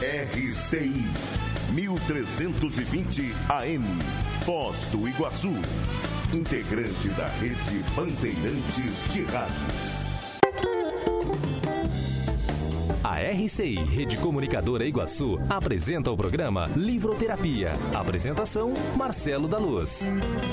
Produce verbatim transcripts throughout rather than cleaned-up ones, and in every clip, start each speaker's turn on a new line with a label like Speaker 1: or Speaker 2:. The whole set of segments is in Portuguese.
Speaker 1: R C I mil trezentos e vinte A M, Foz do Iguaçu. Integrante da rede Bandeirantes de Rádio.
Speaker 2: A R C I, Rede Comunicadora Iguaçu, apresenta o programa Livroterapia. Apresentação, Marcelo da Luz.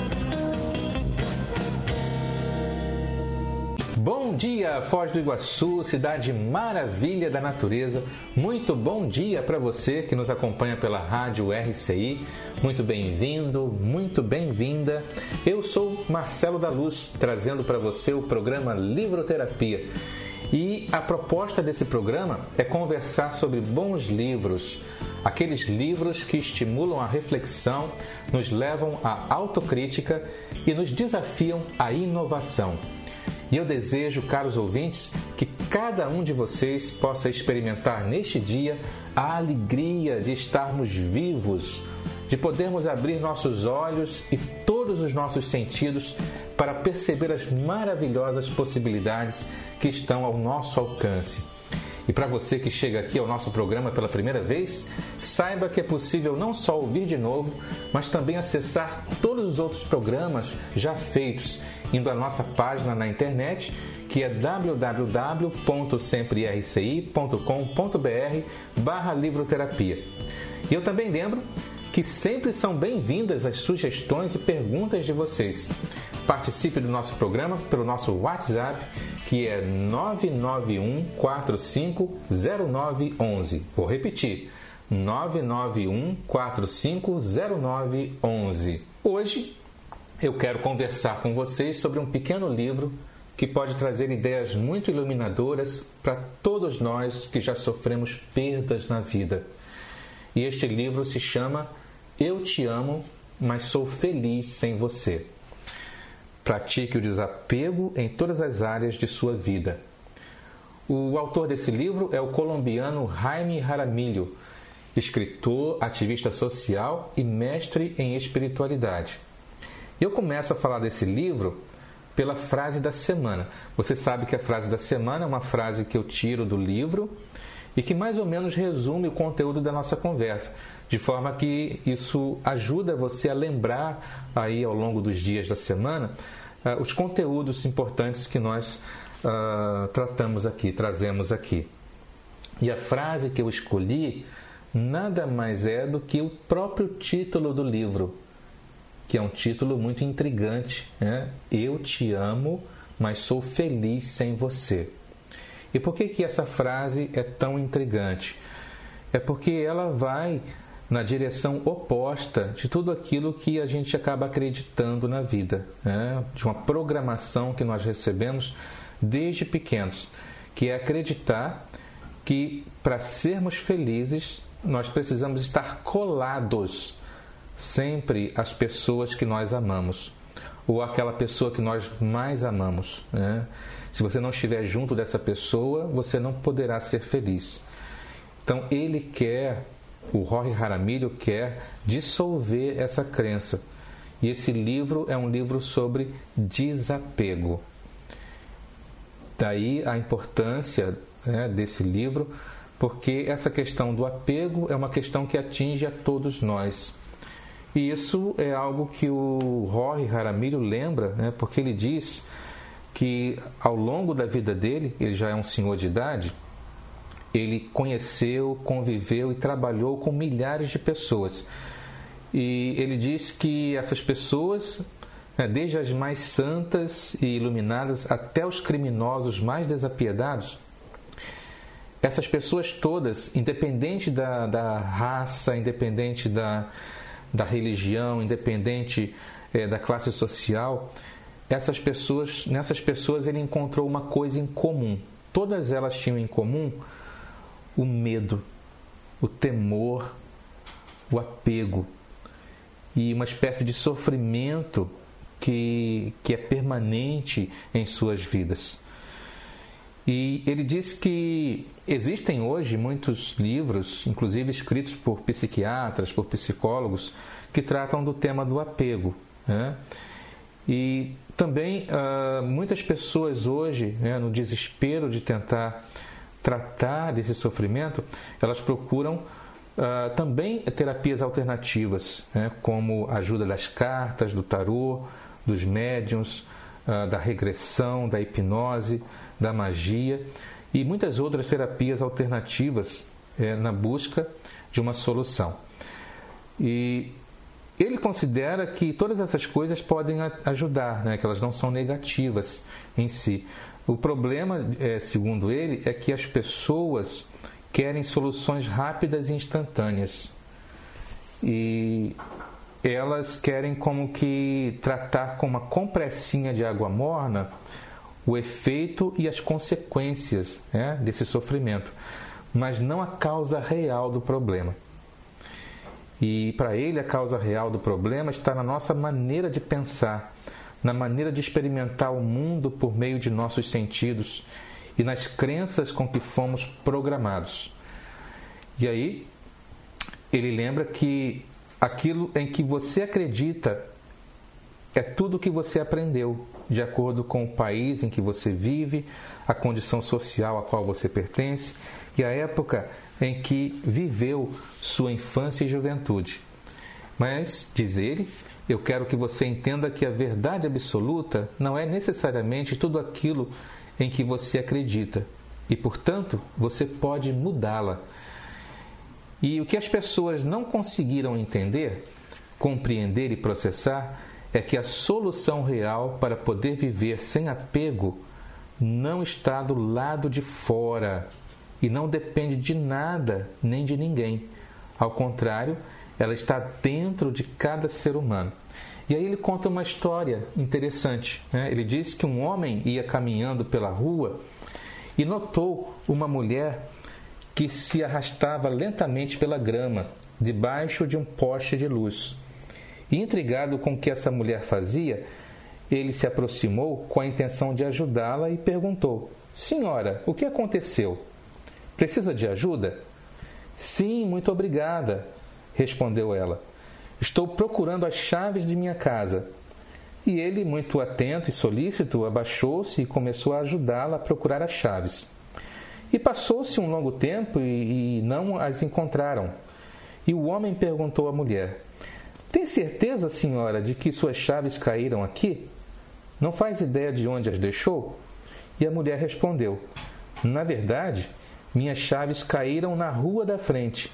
Speaker 3: Bom dia, Foz do Iguaçu, cidade maravilha da natureza. Muito bom dia para você que nos acompanha pela rádio R C I. Muito bem-vindo, muito bem-vinda. Eu sou Marcelo da Luz, trazendo para você o programa Livroterapia. E a proposta desse programa é conversar sobre bons livros, aqueles livros que estimulam a reflexão, nos levam à autocrítica e nos desafiam à inovação. E eu desejo, caros ouvintes, que cada um de vocês possa experimentar neste dia a alegria de estarmos vivos, de podermos abrir nossos olhos e todos os nossos sentidos para perceber as maravilhosas possibilidades que estão ao nosso alcance. E para você que chega aqui ao nosso programa pela primeira vez, saiba que é possível não só ouvir de novo, mas também acessar todos os outros programas já feitos, indo à nossa página na internet, que é w w w ponto sempre r c i ponto com ponto b r barra livroterapia. E eu também lembro que sempre são bem-vindas as sugestões e perguntas de vocês. Participe do nosso programa pelo nosso WhatsApp, que é nove nove um quatro cinco zero nove um um. Vou repetir, nove nove um quatro cinco zero nove um um. Hoje eu quero conversar com vocês sobre um pequeno livro que pode trazer ideias muito iluminadoras para todos nós que já sofremos perdas na vida. E este livro se chama Eu Te Amo, Mas Sou Feliz Sem Você. Pratique o desapego em todas as áreas de sua vida. O autor desse livro é o colombiano Jaime Jaramillo, escritor, ativista social e mestre em espiritualidade. Eu começo a falar desse livro pela frase da semana. Você sabe que a frase da semana é uma frase que eu tiro do livro e que mais ou menos resume o conteúdo da nossa conversa, de forma que isso ajuda você a lembrar aí ao longo dos dias da semana uh, os conteúdos importantes que nós uh, tratamos aqui, trazemos aqui. E a frase que eu escolhi nada mais é do que o próprio título do livro, que é um título muito intrigante, né? Eu te amo, mas sou feliz sem você. E por que que essa frase é tão intrigante? É porque ela vai na direção oposta de tudo aquilo que a gente acaba acreditando na vida, né? De uma programação que nós recebemos desde pequenos, que é acreditar que para sermos felizes nós precisamos estar colados sempre às pessoas que nós amamos, ou àquela pessoa que nós mais amamos, né? Se você não estiver junto dessa pessoa, você não poderá ser feliz. Então ele quer, o Jorge Jaramillo quer dissolver essa crença. E esse livro é um livro sobre desapego. Daí a importância, né, desse livro, porque essa questão do apego é uma questão que atinge a todos nós. E isso é algo que o Jorge Jaramillo lembra, né, porque ele diz que ao longo da vida dele, ele já é um senhor de idade, ele conheceu, conviveu e trabalhou com milhares de pessoas. E ele diz que essas pessoas, né, desde as mais santas e iluminadas até os criminosos mais desapiedados, essas pessoas todas, independente da, da raça, independente da, da religião, independente é, da classe social, essas pessoas, nessas pessoas ele encontrou uma coisa em comum. Todas elas tinham em comum o medo, o temor, o apego e uma espécie de sofrimento que, que é permanente em suas vidas. E ele diz que existem hoje muitos livros, inclusive escritos por psiquiatras, por psicólogos, que tratam do tema do apego, né? E também uh, muitas pessoas hoje, né, no desespero de tentar tratar desse sofrimento, elas procuram Uh, também terapias alternativas, né, como a ajuda das cartas, do tarô, dos médiuns, uh, da regressão, da hipnose, da magia e muitas outras terapias alternativas é, na busca de uma solução. E ele considera que todas essas coisas podem ajudar, né, que elas não são negativas em si. O problema, é, segundo ele, é que as pessoas querem soluções rápidas e instantâneas. E elas querem como que tratar com uma compressinha de água morna o efeito e as consequências, né, desse sofrimento, mas não a causa real do problema. E para ele a causa real do problema está na nossa maneira de pensar, na maneira de experimentar o mundo por meio de nossos sentidos e nas crenças com que fomos programados. E aí, ele lembra que aquilo em que você acredita é tudo o que você aprendeu, de acordo com o país em que você vive, a condição social a qual você pertence e a época em que viveu sua infância e juventude. Mas, diz ele, eu quero que você entenda que a verdade absoluta não é necessariamente tudo aquilo em que você acredita e, portanto, você pode mudá-la. E o que as pessoas não conseguiram entender, compreender e processar é que a solução real para poder viver sem apego não está do lado de fora e não depende de nada nem de ninguém. Ao contrário, ela está dentro de cada ser humano. E aí ele conta uma história interessante, né? Ele diz que um homem ia caminhando pela rua e notou uma mulher que se arrastava lentamente pela grama, debaixo de um poste de luz. E intrigado com o que essa mulher fazia, ele se aproximou com a intenção de ajudá-la e perguntou: Senhora, o que aconteceu? Precisa de ajuda? Sim, muito obrigada, respondeu ela. Estou procurando as chaves de minha casa. E ele, muito atento e solícito, abaixou-se e começou a ajudá-la a procurar as chaves. E passou-se um longo tempo e, e não as encontraram. E o homem perguntou à mulher: Tem certeza, senhora, de que suas chaves caíram aqui? Não faz ideia de onde as deixou? E a mulher respondeu: Na verdade, minhas chaves caíram na rua da frente.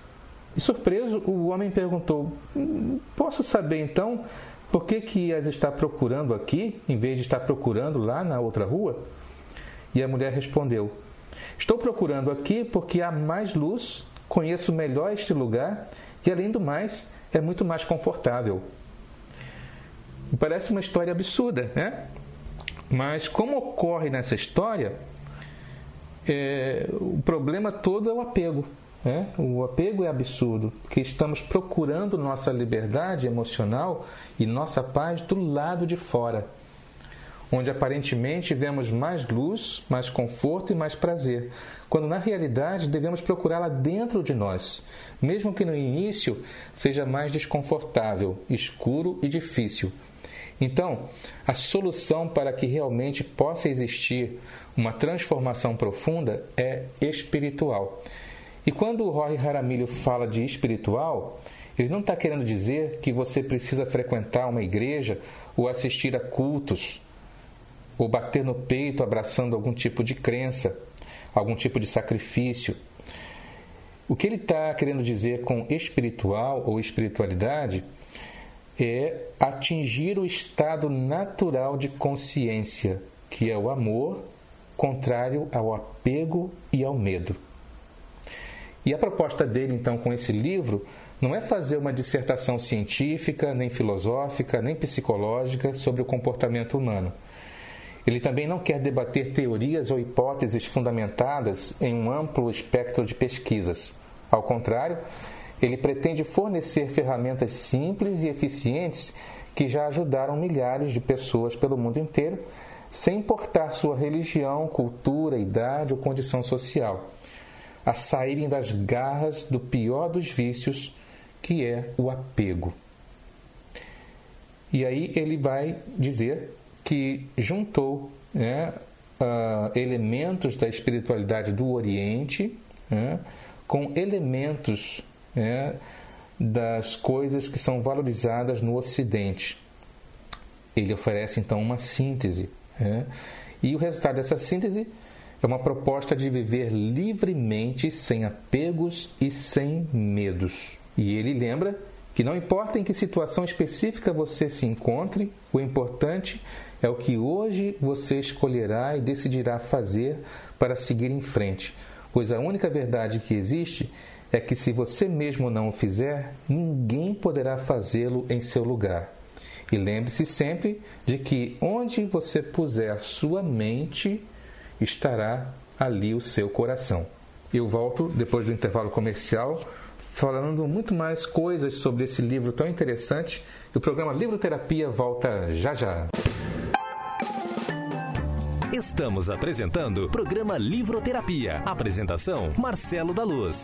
Speaker 3: E surpreso, o homem perguntou: Posso saber então por que, que as está procurando aqui, em vez de estar procurando lá na outra rua? E a mulher respondeu: Estou procurando aqui porque há mais luz, conheço melhor este lugar e, além do mais, é muito mais confortável. Parece uma história absurda, né? Mas como ocorre nessa história, é, o problema todo é o apego. Né? O apego é absurdo, porque estamos procurando nossa liberdade emocional e nossa paz do lado de fora, onde aparentemente vemos mais luz, mais conforto e mais prazer, quando na realidade devemos procurá-la dentro de nós, mesmo que no início seja mais desconfortável, escuro e difícil. Então, a solução para que realmente possa existir uma transformação profunda é espiritual. E quando o Roy Jaramillo fala de espiritual, ele não está querendo dizer que você precisa frequentar uma igreja ou assistir a cultos, ou bater no peito abraçando algum tipo de crença, algum tipo de sacrifício. O que ele está querendo dizer com espiritual ou espiritualidade é atingir o estado natural de consciência, que é o amor, contrário ao apego e ao medo. E a proposta dele, então, com esse livro, não é fazer uma dissertação científica, nem filosófica, nem psicológica sobre o comportamento humano. Ele também não quer debater teorias ou hipóteses fundamentadas em um amplo espectro de pesquisas. Ao contrário, ele pretende fornecer ferramentas simples e eficientes que já ajudaram milhares de pessoas pelo mundo inteiro, sem importar sua religião, cultura, idade ou condição social, a saírem das garras do pior dos vícios, que é o apego. E aí ele vai dizer que juntou, né, uh, elementos da espiritualidade do Oriente, né, com elementos, né, das coisas que são valorizadas no Ocidente. Ele oferece, então, uma síntese, né? E o resultado dessa síntese é uma proposta de viver livremente, sem apegos e sem medos. E ele lembra que não importa em que situação específica você se encontre, o importante é o que hoje você escolherá e decidirá fazer para seguir em frente, pois a única verdade que existe é que se você mesmo não o fizer, ninguém poderá fazê-lo em seu lugar. E lembre-se sempre de que onde você puser sua mente, estará ali o seu coração. Eu volto, depois do intervalo comercial, falando muito mais coisas sobre esse livro tão interessante. E o programa Livro Terapia volta já já.
Speaker 2: Estamos apresentando o programa Livroterapia. Apresentação, Marcelo da Luz.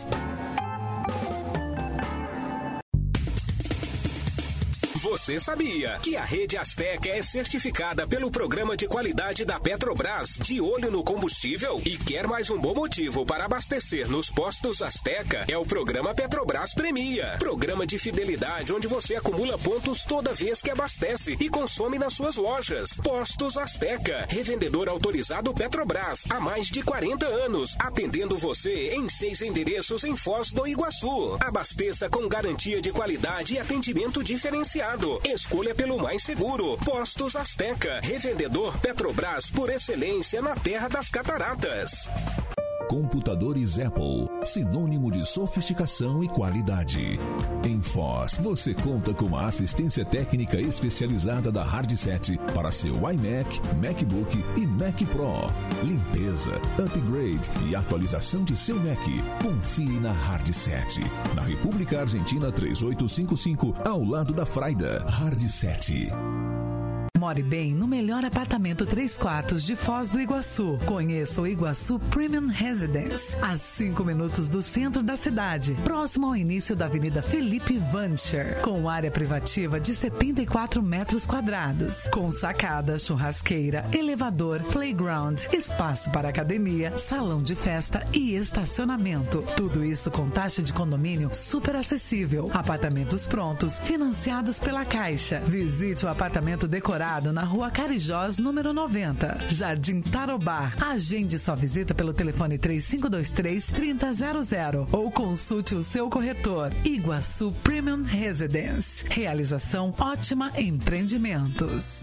Speaker 4: Você sabia que a Rede Azteca é certificada pelo Programa de Qualidade da Petrobras, de olho no combustível? E quer mais um bom motivo para abastecer nos postos Azteca? É o Programa Petrobras Premia. Programa de fidelidade onde você acumula pontos toda vez que abastece e consome nas suas lojas. Postos Azteca, revendedor autorizado Petrobras há mais de quarenta anos, atendendo você em seis endereços em Foz do Iguaçu. Abasteça com garantia de qualidade e atendimento diferenciado. Escolha pelo mais seguro. Postos Azteca, revendedor Petrobras por excelência na Terra das Cataratas.
Speaker 5: Computadores Apple, sinônimo de sofisticação e qualidade. Em Foz, você conta com a assistência técnica especializada da Hardset para seu iMac, MacBook e Mac Pro. Limpeza, upgrade e atualização de seu Mac. Confie na Hardset. Na República Argentina três oito cinco cinco, ao lado da Fraida. Hardset.
Speaker 6: More bem no melhor apartamento três quartos de Foz do Iguaçu. Conheça o Iguaçu Premium Residence, a cinco minutos do centro da cidade, próximo ao início da Avenida Felipe Vancher, com área privativa de setenta e quatro metros quadrados, com sacada, churrasqueira, elevador, playground, espaço para academia, salão de festa e estacionamento. Tudo isso com taxa de condomínio super acessível. Apartamentos prontos, financiados pela Caixa. Visite o apartamento decorado na Rua Carijós, número noventa, Jardim Tarobá. Agende sua visita pelo telefone três cinco dois três, três zero zero zero ou consulte o seu corretor. Iguaçu Premium Residence. Realização Ótima Empreendimentos.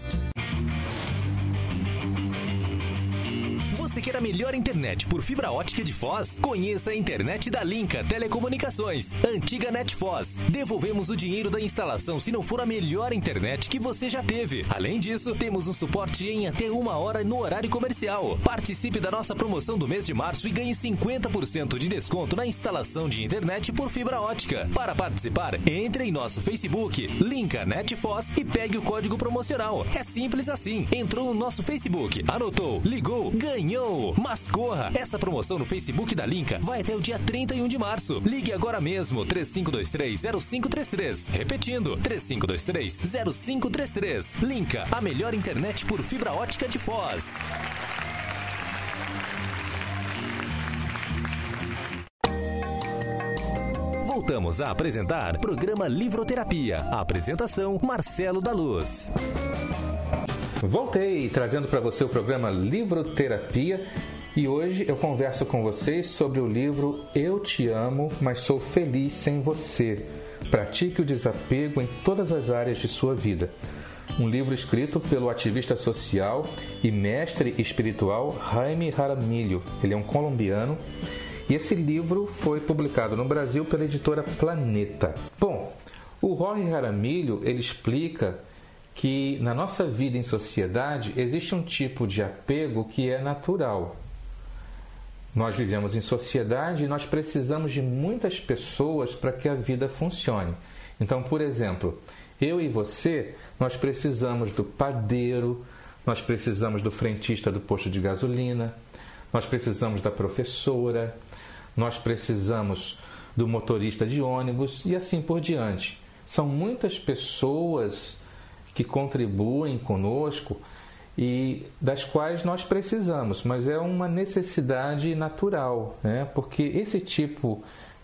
Speaker 2: Você quer a melhor internet por fibra ótica de Foz? Conheça a internet da Linca Telecomunicações, antiga NetFoz. Devolvemos o dinheiro da instalação se não for a melhor internet que você já teve. Além disso, temos um suporte em até uma hora no horário comercial. Participe da nossa promoção do mês de março e ganhe cinquenta por cento de desconto na instalação de internet por fibra ótica. Para participar, entre em nosso Facebook, Linca NetFoz, e pegue o código promocional. É simples assim. Entrou no nosso Facebook, anotou, ligou, ganhou. Mas corra! Essa promoção no Facebook da Linca vai até o dia trinta e um de março. Ligue agora mesmo, três cinco dois três, zero cinco três três. Repetindo, três cinco dois três, zero cinco três três. Linca, a melhor internet por fibra ótica de Foz. Voltamos a apresentar programa Livroterapia. A apresentação, Marcelo da Luz.
Speaker 3: Voltei trazendo para você o programa Livroterapia e hoje eu converso com vocês sobre o livro Eu Te Amo, Mas Sou Feliz Sem Você. Pratique o desapego em todas as áreas de sua vida. Um livro escrito pelo ativista social e mestre espiritual Jaime Jaramillo. Ele é um colombiano e esse livro foi publicado no Brasil pela editora Planeta. Bom, o Jorge Jaramillo, ele explica que na nossa vida em sociedade existe um tipo de apego que é natural. Nós vivemos em sociedade e nós precisamos de muitas pessoas para que a vida funcione. Então, por exemplo, eu e você, nós precisamos do padeiro, nós precisamos do frentista do posto de gasolina, nós precisamos da professora, nós precisamos do motorista de ônibus e assim por diante. São muitas pessoas que contribuem conosco e das quais nós precisamos, mas é uma necessidade natural, né? Porque esse tipo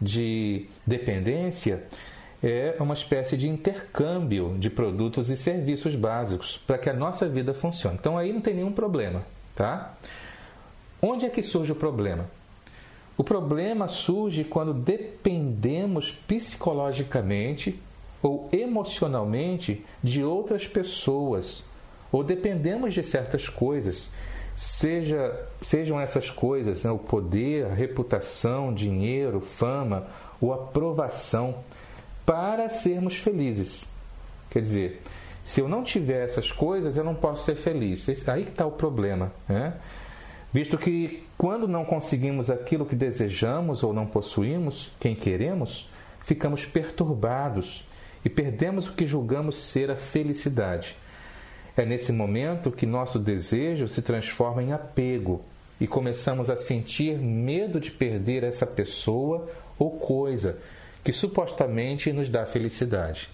Speaker 3: de dependência é uma espécie de intercâmbio de produtos e serviços básicos para que a nossa vida funcione. Então aí não tem nenhum problema, tá? Onde é que surge o problema? O problema surge quando dependemos psicologicamente ou emocionalmente de outras pessoas, ou dependemos de certas coisas, seja, sejam essas coisas, né, o poder, a reputação, dinheiro, fama ou aprovação, para sermos felizes. Quer dizer, se eu não tiver essas coisas, eu não posso ser feliz. Aí que está o problema, né? Visto que quando não conseguimos aquilo que desejamos ou não possuímos, quem queremos, ficamos perturbados e perdemos o que julgamos ser a felicidade. É nesse momento que nosso desejo se transforma em apego e começamos a sentir medo de perder essa pessoa ou coisa que supostamente nos dá felicidade.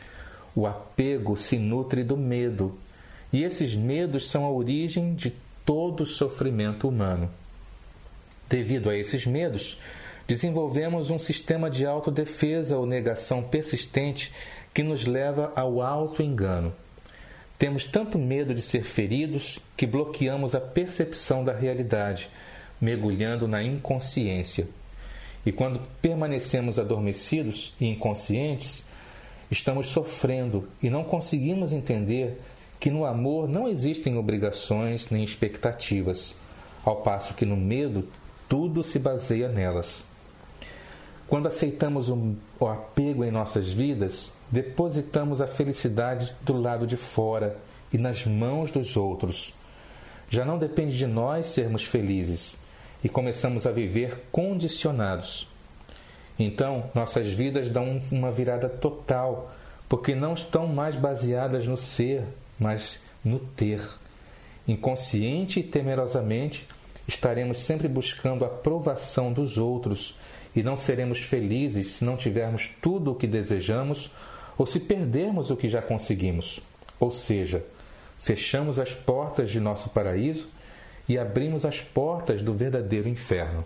Speaker 3: O apego se nutre do medo, e esses medos são a origem de todo o sofrimento humano. Devido a esses medos, desenvolvemos um sistema de autodefesa ou negação persistente que nos leva ao auto-engano. Temos tanto medo de ser feridos que bloqueamos a percepção da realidade, mergulhando na inconsciência. E quando permanecemos adormecidos e inconscientes, estamos sofrendo e não conseguimos entender que no amor não existem obrigações nem expectativas, ao passo que no medo tudo se baseia nelas. Quando aceitamos o apego em nossas vidas, depositamos a felicidade do lado de fora e nas mãos dos outros. Já não depende de nós sermos felizes e começamos a viver condicionados. Então, nossas vidas dão uma virada total, porque não estão mais baseadas no ser, mas no ter. Inconsciente e temerosamente, estaremos sempre buscando a aprovação dos outros e não seremos felizes se não tivermos tudo o que desejamos ou se perdermos o que já conseguimos. Ou seja, fechamos as portas de nosso paraíso e abrimos as portas do verdadeiro inferno.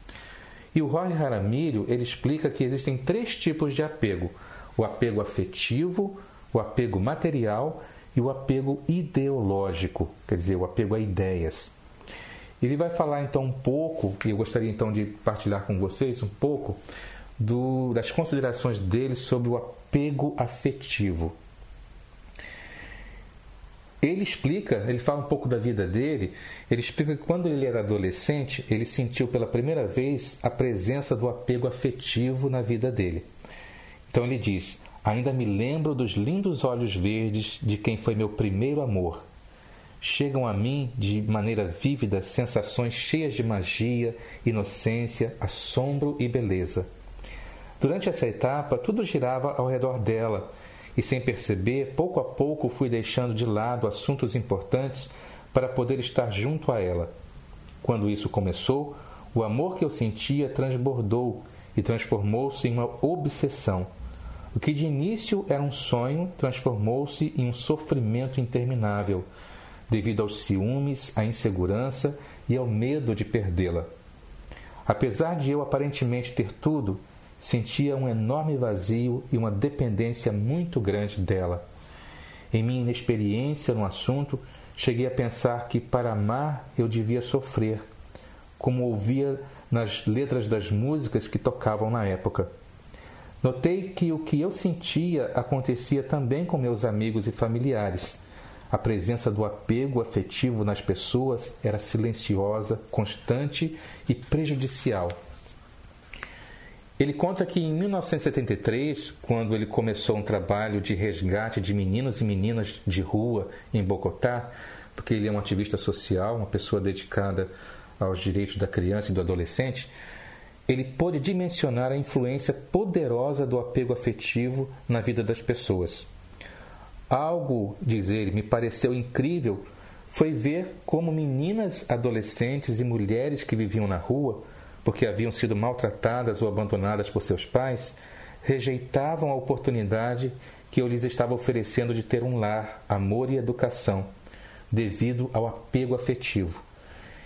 Speaker 3: E o Roy Jaramillo, ele explica que existem três tipos de apego: o apego afetivo, o apego material e o apego ideológico, quer dizer, o apego a ideias. Ele vai falar então um pouco, e eu gostaria então de partilhar com vocês um pouco do, das considerações dele sobre o apego afetivo. Ele explica, ele fala um pouco da vida dele, ele explica que quando ele era adolescente, ele sentiu pela primeira vez a presença do apego afetivo na vida dele. Então ele diz: ainda me lembro dos lindos olhos verdes de quem foi meu primeiro amor. Chegam a mim de maneira vívida sensações cheias de magia, inocência, assombro e beleza. Durante essa etapa, tudo girava ao redor dela, e sem perceber, pouco a pouco fui deixando de lado assuntos importantes para poder estar junto a ela. Quando isso começou, o amor que eu sentia transbordou e transformou-se em uma obsessão. O que de início era um sonho transformou-se em um sofrimento interminável, devido aos ciúmes, à insegurança e ao medo de perdê-la. Apesar de eu aparentemente ter tudo, sentia um enorme vazio e uma dependência muito grande dela. Em minha inexperiência no assunto, cheguei a pensar que para amar eu devia sofrer, como ouvia nas letras das músicas que tocavam na época. Notei que o que eu sentia acontecia também com meus amigos e familiares. A presença do apego afetivo nas pessoas era silenciosa, constante e prejudicial. Ele conta que em mil novecentos e setenta e três, quando ele começou um trabalho de resgate de meninos e meninas de rua em Bogotá, porque ele é um ativista social, uma pessoa dedicada aos direitos da criança e do adolescente, ele pôde dimensionar a influência poderosa do apego afetivo na vida das pessoas. Algo, diz ele, me pareceu incrível foi ver como meninas, adolescentes e mulheres que viviam na rua, porque haviam sido maltratadas ou abandonadas por seus pais, rejeitavam a oportunidade que eu lhes estava oferecendo de ter um lar, amor e educação, devido ao apego afetivo.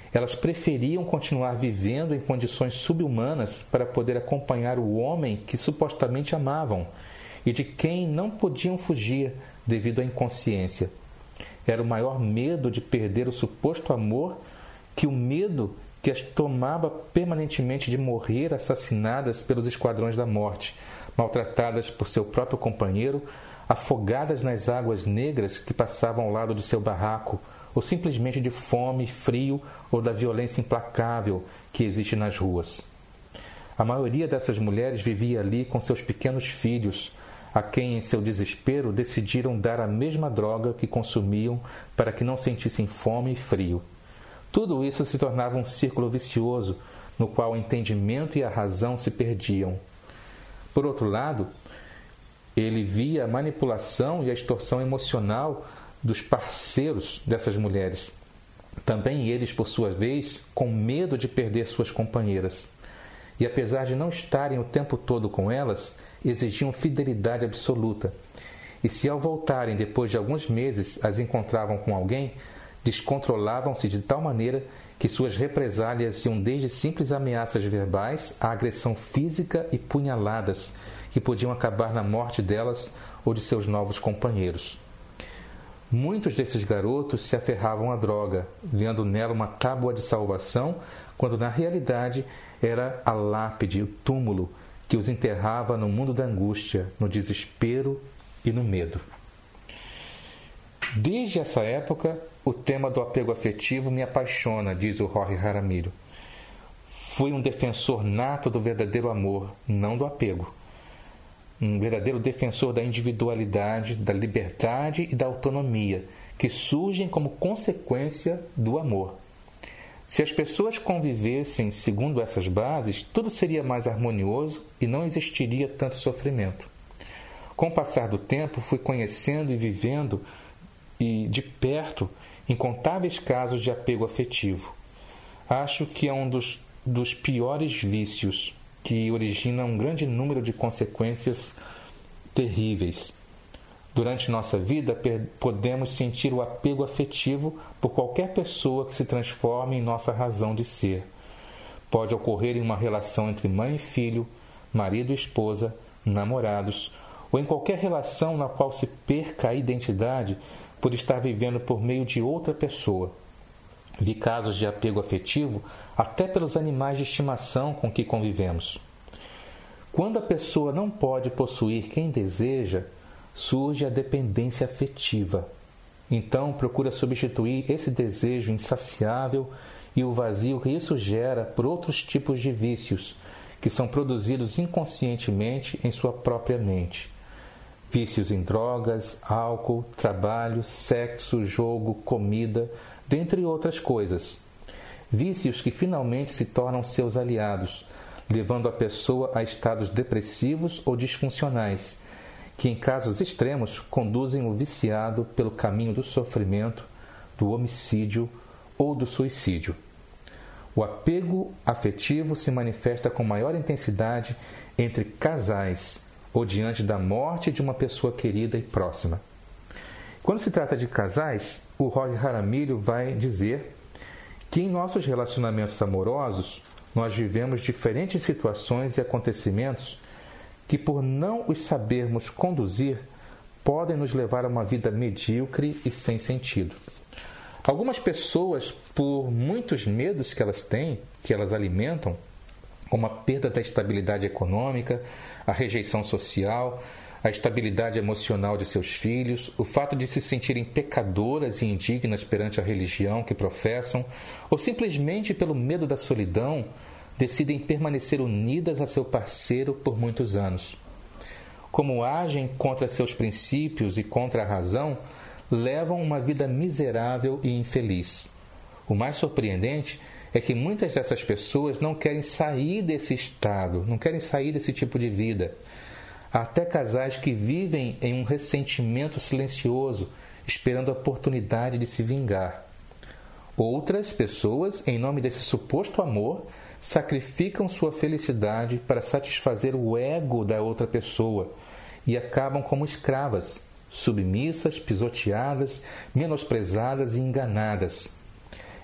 Speaker 3: elas preferiam continuar vivendo em condições subhumanas para poder acompanhar o homem que supostamente amavam e de quem não podiam fugir devido à inconsciência. Era o maior medo de perder o suposto amor que o medo que as tomava permanentemente de morrer assassinadas pelos esquadrões da morte, maltratadas por seu próprio companheiro, afogadas nas águas negras que passavam ao lado de seu barraco, ou simplesmente de fome, frio ou da violência implacável que existe nas ruas. A maioria dessas mulheres vivia ali com seus pequenos filhos, a quem, em seu desespero, decidiram dar a mesma droga que consumiam para que não sentissem fome e frio. Tudo isso se tornava um círculo vicioso, no qual o entendimento e a razão se perdiam. Por outro lado, ele via a manipulação e a extorsão emocional dos parceiros dessas mulheres. Também eles, por sua vez, com medo de perder suas companheiras. E apesar de não estarem o tempo todo com elas, exigiam fidelidade absoluta. E se ao voltarem depois de alguns meses as encontravam com alguém, descontrolavam-se de tal maneira que suas represálias iam desde simples ameaças verbais à agressão física e punhaladas, que podiam acabar na morte delas ou de seus novos companheiros. Muitos desses garotos se aferravam à droga, vendo nela uma tábua de salvação, quando na realidade era a lápide, o túmulo, que os enterrava no mundo da angústia, no desespero e no medo. Desde essa época, o tema do apego afetivo me apaixona, diz o Jorge Jaramillo. Fui um defensor nato do verdadeiro amor, não do apego. Um verdadeiro defensor da individualidade, da liberdade e da autonomia, que surgem como consequência do amor. Se as pessoas convivessem segundo essas bases, tudo seria mais harmonioso e não existiria tanto sofrimento. Com o passar do tempo, fui conhecendo e vivendo e de perto incontáveis casos de apego afetivo. Acho que é um dos, dos piores vícios, que origina um grande número de consequências terríveis. Durante nossa vida, podemos sentir o apego afetivo por qualquer pessoa que se transforme em nossa razão de ser. Pode ocorrer em uma relação entre mãe e filho, marido e esposa, namorados, ou em qualquer relação na qual se perca a identidade por estar vivendo por meio de outra pessoa. Vi casos de apego afetivo até pelos animais de estimação com que convivemos. Quando a pessoa não pode possuir quem deseja, surge a dependência afetiva. Então procura substituir esse desejo insaciável e o vazio que isso gera por outros tipos de vícios, que são produzidos inconscientemente em sua própria mente. Vícios em drogas, álcool, trabalho, sexo, jogo, comida, dentre outras coisas. Vícios que finalmente se tornam seus aliados, levando a pessoa a estados depressivos ou disfuncionais, que em casos extremos conduzem o viciado pelo caminho do sofrimento, do homicídio ou do suicídio. O apego afetivo se manifesta com maior intensidade entre casais ou diante da morte de uma pessoa querida e próxima. Quando se trata de casais, o Jorge Jaramillo vai dizer que em nossos relacionamentos amorosos nós vivemos diferentes situações e acontecimentos que, por não os sabermos conduzir, podem nos levar a uma vida medíocre e sem sentido. Algumas pessoas, por muitos medos que elas têm, que elas alimentam, como a perda da estabilidade econômica, a rejeição social, a estabilidade emocional de seus filhos, o fato de se sentirem pecadoras e indignas perante a religião que professam, ou simplesmente pelo medo da solidão, decidem permanecer unidas a seu parceiro por muitos anos. Como agem contra seus princípios e contra a razão, levam uma vida miserável e infeliz. O mais surpreendente é que muitas dessas pessoas não querem sair desse estado, não querem sair desse tipo de vida. Há até casais que vivem em um ressentimento silencioso, esperando a oportunidade de se vingar. Outras pessoas, em nome desse suposto amor, sacrificam sua felicidade para satisfazer o ego da outra pessoa e acabam como escravas, submissas, pisoteadas, menosprezadas e enganadas.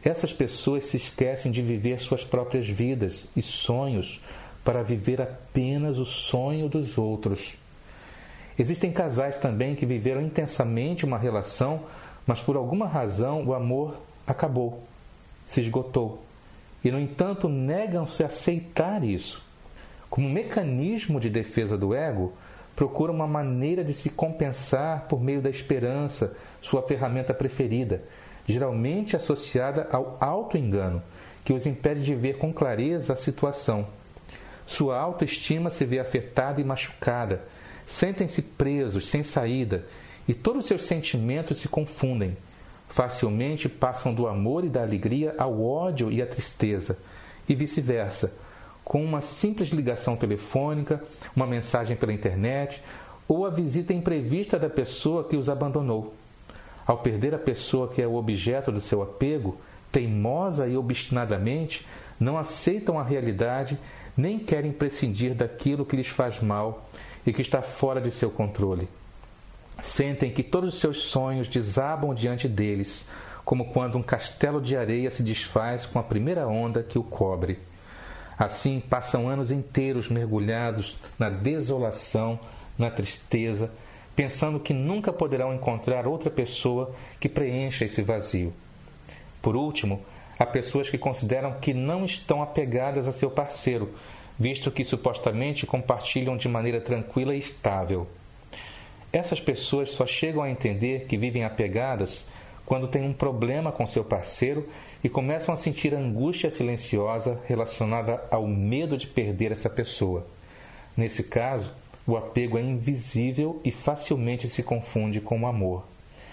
Speaker 3: Essas pessoas se esquecem de viver suas próprias vidas e sonhos para viver apenas o sonho dos outros. Existem casais também que viveram intensamente uma relação, mas por alguma razão o amor acabou, se esgotou. E, no entanto, negam-se a aceitar isso. Como mecanismo de defesa do ego, procuram uma maneira de se compensar por meio da esperança, sua ferramenta preferida, geralmente associada ao auto-engano, que os impede de ver com clareza a situação. Sua autoestima se vê afetada e machucada, sentem-se presos, sem saída, e todos os seus sentimentos se confundem. Facilmente passam do amor e da alegria ao ódio e à tristeza, e vice-versa, com uma simples ligação telefônica, uma mensagem pela internet ou a visita imprevista da pessoa que os abandonou. Ao perder a pessoa que é o objeto do seu apego, teimosa e obstinadamente, não aceitam a realidade nem querem prescindir daquilo que lhes faz mal e que está fora de seu controle. Sentem que todos os seus sonhos desabam diante deles, como quando um castelo de areia se desfaz com a primeira onda que o cobre. Assim, passam anos inteiros mergulhados na desolação, na tristeza, pensando que nunca poderão encontrar outra pessoa que preencha esse vazio. Por último, há pessoas que consideram que não estão apegadas a seu parceiro, visto que supostamente compartilham de maneira tranquila e estável. Essas pessoas só chegam a entender que vivem apegadas quando têm um problema com seu parceiro e começam a sentir angústia silenciosa relacionada ao medo de perder essa pessoa. Nesse caso, o apego é invisível e facilmente se confunde com o amor.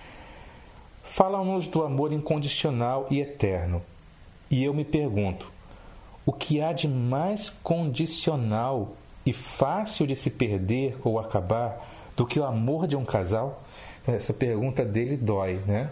Speaker 3: Falam-nos do amor incondicional e eterno. E eu me pergunto, o que há de mais condicional e fácil de se perder ou acabar do que o amor de um casal? Essa pergunta dele dói, né?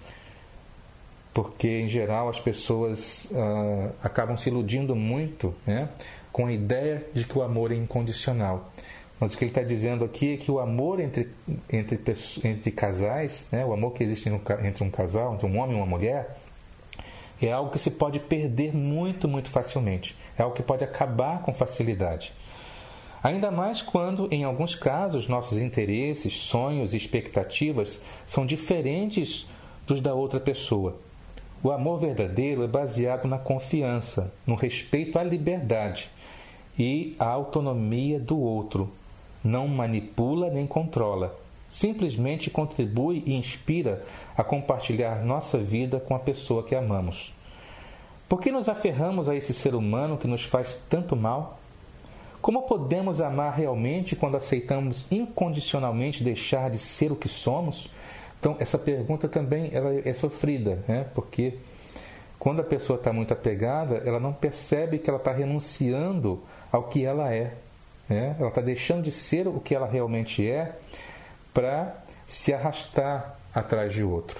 Speaker 3: Porque, em geral, as pessoas ah, acabam se iludindo muito, né, com a ideia de que o amor é incondicional. Mas o que ele está dizendo aqui é que o amor entre, entre, entre casais, né, o amor que existe no, entre um casal, entre um homem e uma mulher, é algo que se pode perder muito, muito facilmente. É algo que pode acabar com facilidade. Ainda mais quando, em alguns casos, nossos interesses, sonhos e expectativas são diferentes dos da outra pessoa. O amor verdadeiro é baseado na confiança, no respeito à liberdade e à autonomia do outro. Não manipula nem controla. Simplesmente contribui e inspira a compartilhar nossa vida com a pessoa que amamos. Por que nos aferramos a esse ser humano que nos faz tanto mal? Como podemos amar realmente quando aceitamos incondicionalmente deixar de ser o que somos? Então, essa pergunta também ela é sofrida, né? Porque quando a pessoa está muito apegada, ela não percebe que ela está renunciando ao que ela é. Né? Ela está deixando de ser o que ela realmente é para se arrastar atrás de outro.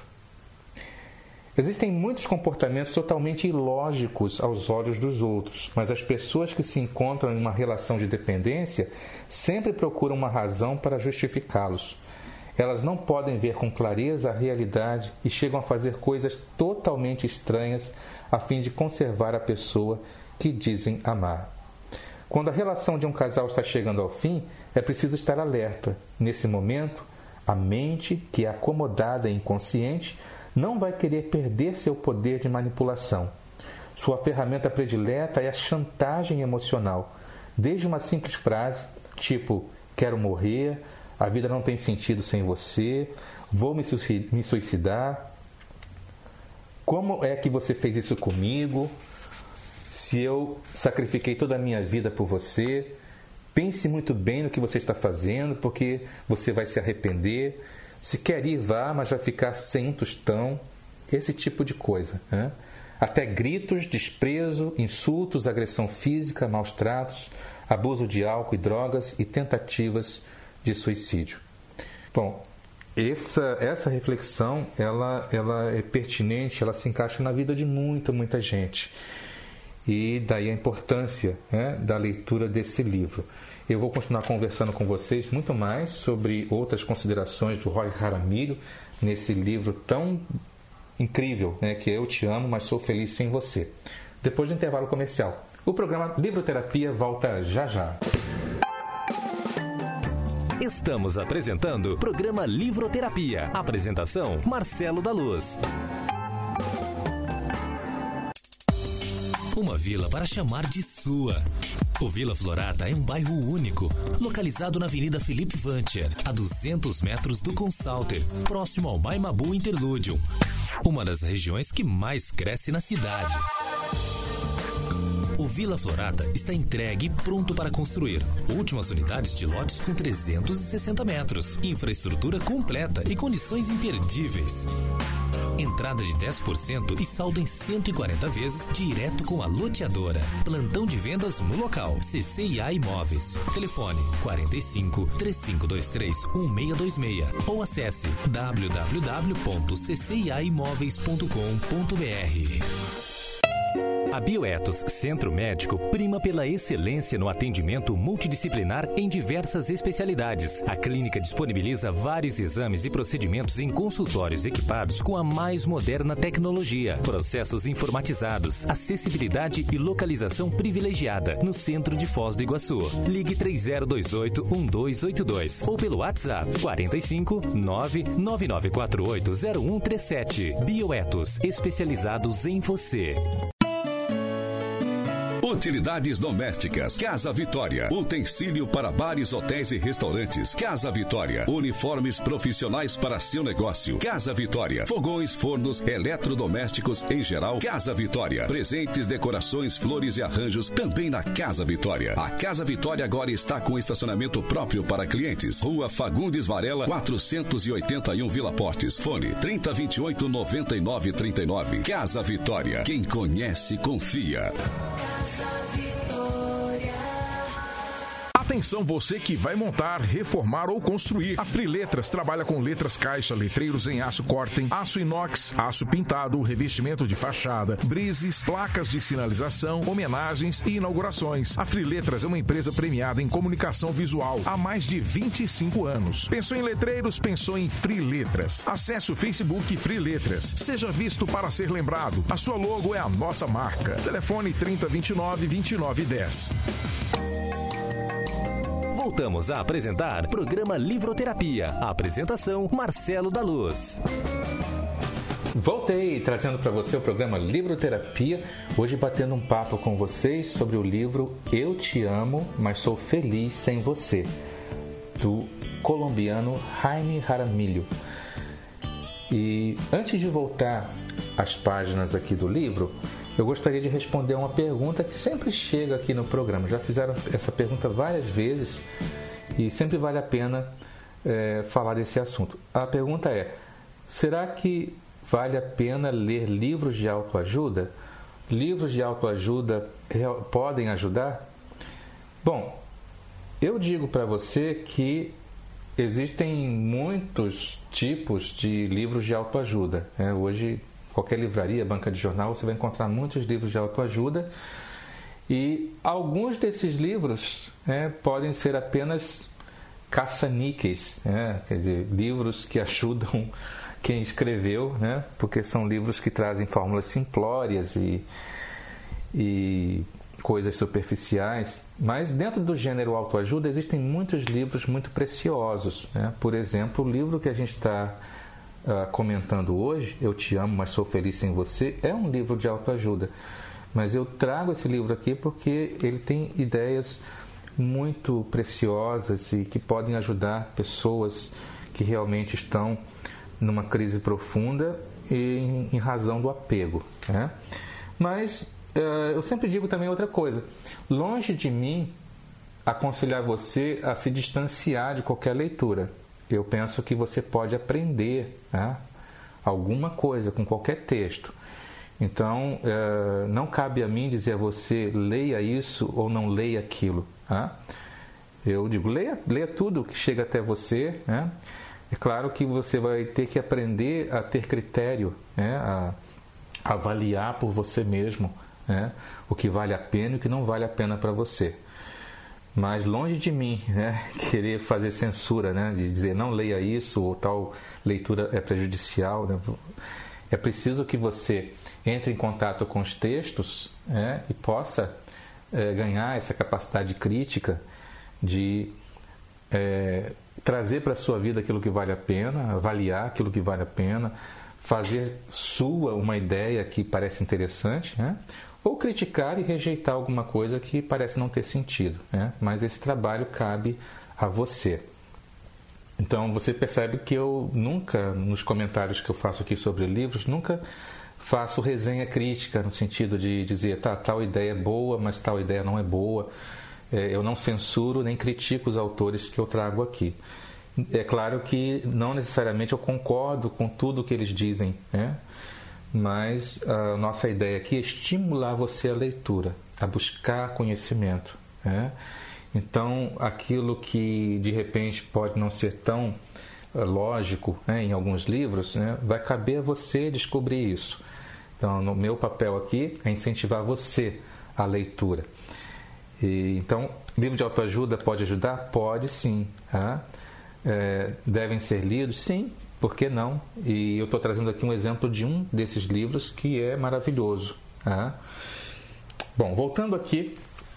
Speaker 3: Existem muitos comportamentos totalmente ilógicos aos olhos dos outros, mas as pessoas que se encontram em uma relação de dependência sempre procuram uma razão para justificá-los. Elas não podem ver com clareza a realidade e chegam a fazer coisas totalmente estranhas a fim de conservar a pessoa que dizem amar. Quando a relação de um casal está chegando ao fim, é preciso estar alerta. Nesse momento, a mente, que é acomodada e inconsciente, não vai querer perder seu poder de manipulação. Sua ferramenta predileta é a chantagem emocional. Desde uma simples frase, tipo, quero morrer, a vida não tem sentido sem você, vou me suicidar, como é que você fez isso comigo? Se eu sacrifiquei toda a minha vida por você, pense muito bem no que você está fazendo, porque você vai se arrepender. Se quer ir, vá, mas vai ficar sem um tostão. Esse tipo de coisa, né? Até gritos, desprezo, insultos, agressão física, maus tratos, abuso de álcool e drogas e tentativas de suicídio. Bom, essa, essa reflexão ela, ela é pertinente, ela se encaixa na vida de muita, muita gente. E daí a importância, né, da leitura desse livro. Eu vou continuar conversando com vocês muito mais sobre outras considerações do Roy Jaramillo nesse livro tão incrível, né, que é Eu Te Amo, Mas Sou Feliz Sem Você. Depois do intervalo comercial. O programa Livroterapia volta já já.
Speaker 2: Estamos apresentando o programa Livroterapia. Apresentação, Marcelo da Luz. Uma vila para chamar de sua. O Vila Florata é um bairro único, localizado na Avenida Felipe Vancher, a duzentos metros do Consalter, próximo ao Maimabu Interlúdio, uma das regiões que mais cresce na cidade. O Vila Florata está entregue e pronto para construir. Últimas unidades de lotes com trezentos e sessenta metros. Infraestrutura completa e condições imperdíveis. Entrada de dez por cento e saldo em cento e quarenta vezes direto com a loteadora. Plantão de vendas no local. C C I A Imóveis. Telefone quarenta e cinco, três cinco dois três, um seis dois seis ou acesse w w w ponto c c i a imóveis ponto com ponto b r. A Bioetos Centro Médico prima pela excelência no atendimento multidisciplinar em diversas especialidades. A clínica disponibiliza vários exames e procedimentos em consultórios equipados com a mais moderna tecnologia, processos informatizados, acessibilidade e localização privilegiada no centro de Foz do Iguaçu. Ligue três zero dois oito, um dois oito dois ou pelo WhatsApp quarenta e cinco, nove nove nove quatro oito zero um três sete. Bioetos, especializados em você.
Speaker 5: Utilidades domésticas, Casa Vitória. Utensílio para bares, hotéis e restaurantes, Casa Vitória. Uniformes profissionais para seu negócio, Casa Vitória. Fogões, fornos, eletrodomésticos em geral, Casa Vitória. Presentes, decorações, flores e arranjos também na Casa Vitória. A Casa Vitória agora está com estacionamento próprio para clientes. Rua Fagundes Varela, quatrocentos e oitenta e um, Vila Portes. Fone trinta, vinte e oito, noventa e nove, trinta e nove. Casa Vitória. Quem conhece, confia.
Speaker 7: Atenção você que vai montar, reformar ou construir. A Friletras trabalha com letras caixa, letreiros em aço cortem, aço inox, aço pintado, revestimento de fachada, brises, placas de sinalização, homenagens e inaugurações. A Friletras é uma empresa premiada em comunicação visual há mais de vinte e cinco anos. Pensou em letreiros? Pensou em Friletras. Acesse o Facebook Friletras. Seja visto para ser lembrado. A sua logo é a nossa marca. Telefone trinta, vinte e nove, vinte e nove, dez.
Speaker 2: Voltamos a apresentar programa Livroterapia. A apresentação, Marcelo da Luz.
Speaker 3: Voltei trazendo para você o programa Livroterapia, hoje batendo um papo com vocês sobre o livro Eu Te Amo, Mas Sou Feliz Sem Você, do colombiano Jaime Jaramillo. E antes de voltar às páginas aqui do livro, eu gostaria de responder uma pergunta que sempre chega aqui no programa. Já fizeram essa pergunta várias vezes e sempre vale a pena é, falar desse assunto. A pergunta é: será que vale a pena ler livros de autoajuda? Livros de autoajuda podem ajudar? Bom, eu digo para você que existem muitos tipos de livros de autoajuda. Né? Hoje, qualquer livraria, banca de jornal, você vai encontrar muitos livros de autoajuda e alguns desses livros né, podem ser apenas caça-níqueis, né? Quer dizer, livros que ajudam quem escreveu, né? Porque são livros que trazem fórmulas simplórias e, e coisas superficiais, mas dentro do gênero autoajuda existem muitos livros muito preciosos, né? Por exemplo, o livro que a gente está Uh, comentando hoje, Eu Te Amo, Mas Sou Feliz Sem Você, é um livro de autoajuda, mas eu trago esse livro aqui porque ele tem ideias muito preciosas e que podem ajudar pessoas que realmente estão numa crise profunda e em, em razão do apego, né? Mas uh, eu sempre digo também outra coisa: longe de mim aconselhar você a se distanciar de qualquer leitura. Eu penso que você pode aprender né, alguma coisa com qualquer texto. Então, é, não cabe a mim dizer a você leia isso ou não leia aquilo. Tá? Eu digo, leia, leia tudo que chega até você. Né? É claro que você vai ter que aprender a ter critério, né? a, a avaliar por você mesmo né? o que vale a pena e o que não vale a pena para você. Mas longe de mim né, querer fazer censura, né, de dizer não leia isso ou tal leitura é prejudicial. Né? É preciso que você entre em contato com os textos, é, e possa é, ganhar essa capacidade crítica de é, trazer para a sua vida aquilo que vale a pena, avaliar aquilo que vale a pena, fazer sua uma ideia que parece interessante, né? Ou criticar e rejeitar alguma coisa que parece não ter sentido, né? Mas esse trabalho cabe a você. Então você percebe que eu nunca, nos comentários que eu faço aqui sobre livros, nunca faço resenha crítica, no sentido de dizer, tá, tal ideia é boa, mas tal ideia não é boa. É, eu não censuro nem critico os autores que eu trago aqui. É claro que não necessariamente eu concordo com tudo que eles dizem, né? Mas a nossa ideia aqui é estimular você a leitura, a buscar conhecimento, né? Então, aquilo que de repente pode não ser tão uh, lógico, né, em alguns livros, né, vai caber a você descobrir isso. Então, no meu papel aqui é incentivar você à leitura. E, então, livro de autoajuda pode ajudar? Pode sim. Tá? É, devem ser lidos? Sim, por que não? E eu estou trazendo aqui um exemplo de um desses livros que é maravilhoso. Tá? Bom, voltando aqui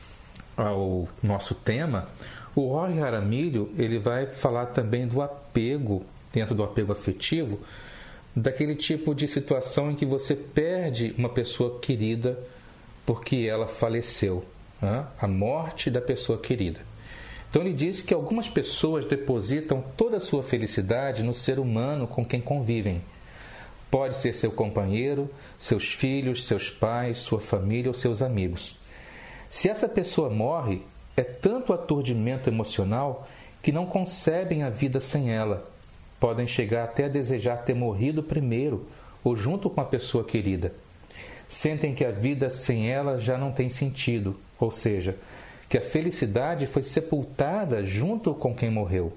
Speaker 3: ao nosso tema, o Jorge Jaramillo, ele vai falar também do apego, dentro do apego afetivo, daquele tipo de situação em que você perde uma pessoa querida porque ela faleceu, né? A morte da pessoa querida. Então ele diz que algumas pessoas depositam toda a sua felicidade no ser humano com quem convivem. Pode ser seu companheiro, seus filhos, seus pais, sua família ou seus amigos. Se essa pessoa morre, é tanto aturdimento emocional que não concebem a vida sem ela. Podem chegar até a desejar ter morrido primeiro ou junto com a pessoa querida. Sentem que a vida sem ela já não tem sentido, ou seja, que a felicidade foi sepultada junto com quem morreu.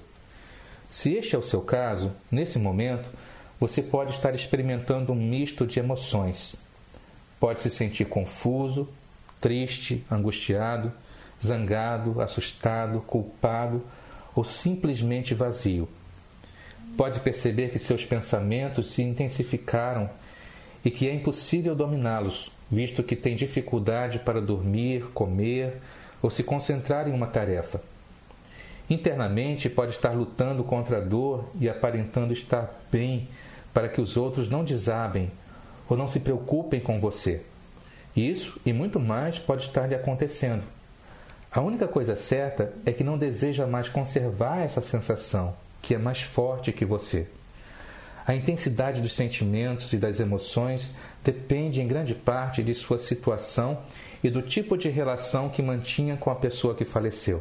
Speaker 3: Se este é o seu caso, nesse momento, você pode estar experimentando um misto de emoções. Pode se sentir confuso, triste, angustiado, zangado, assustado, culpado ou simplesmente vazio. Pode perceber que seus pensamentos se intensificaram e que é impossível dominá-los, visto que tem dificuldade para dormir, comer ou se concentrar em uma tarefa. Internamente pode estar lutando contra a dor e aparentando estar bem para que os outros não desabem ou não se preocupem com você. Isso e muito mais pode estar lhe acontecendo. A única coisa certa é que não deseja mais conservar essa sensação, que é mais forte que você. A intensidade dos sentimentos e das emoções depende em grande parte de sua situação e do tipo de relação que mantinha com a pessoa que faleceu.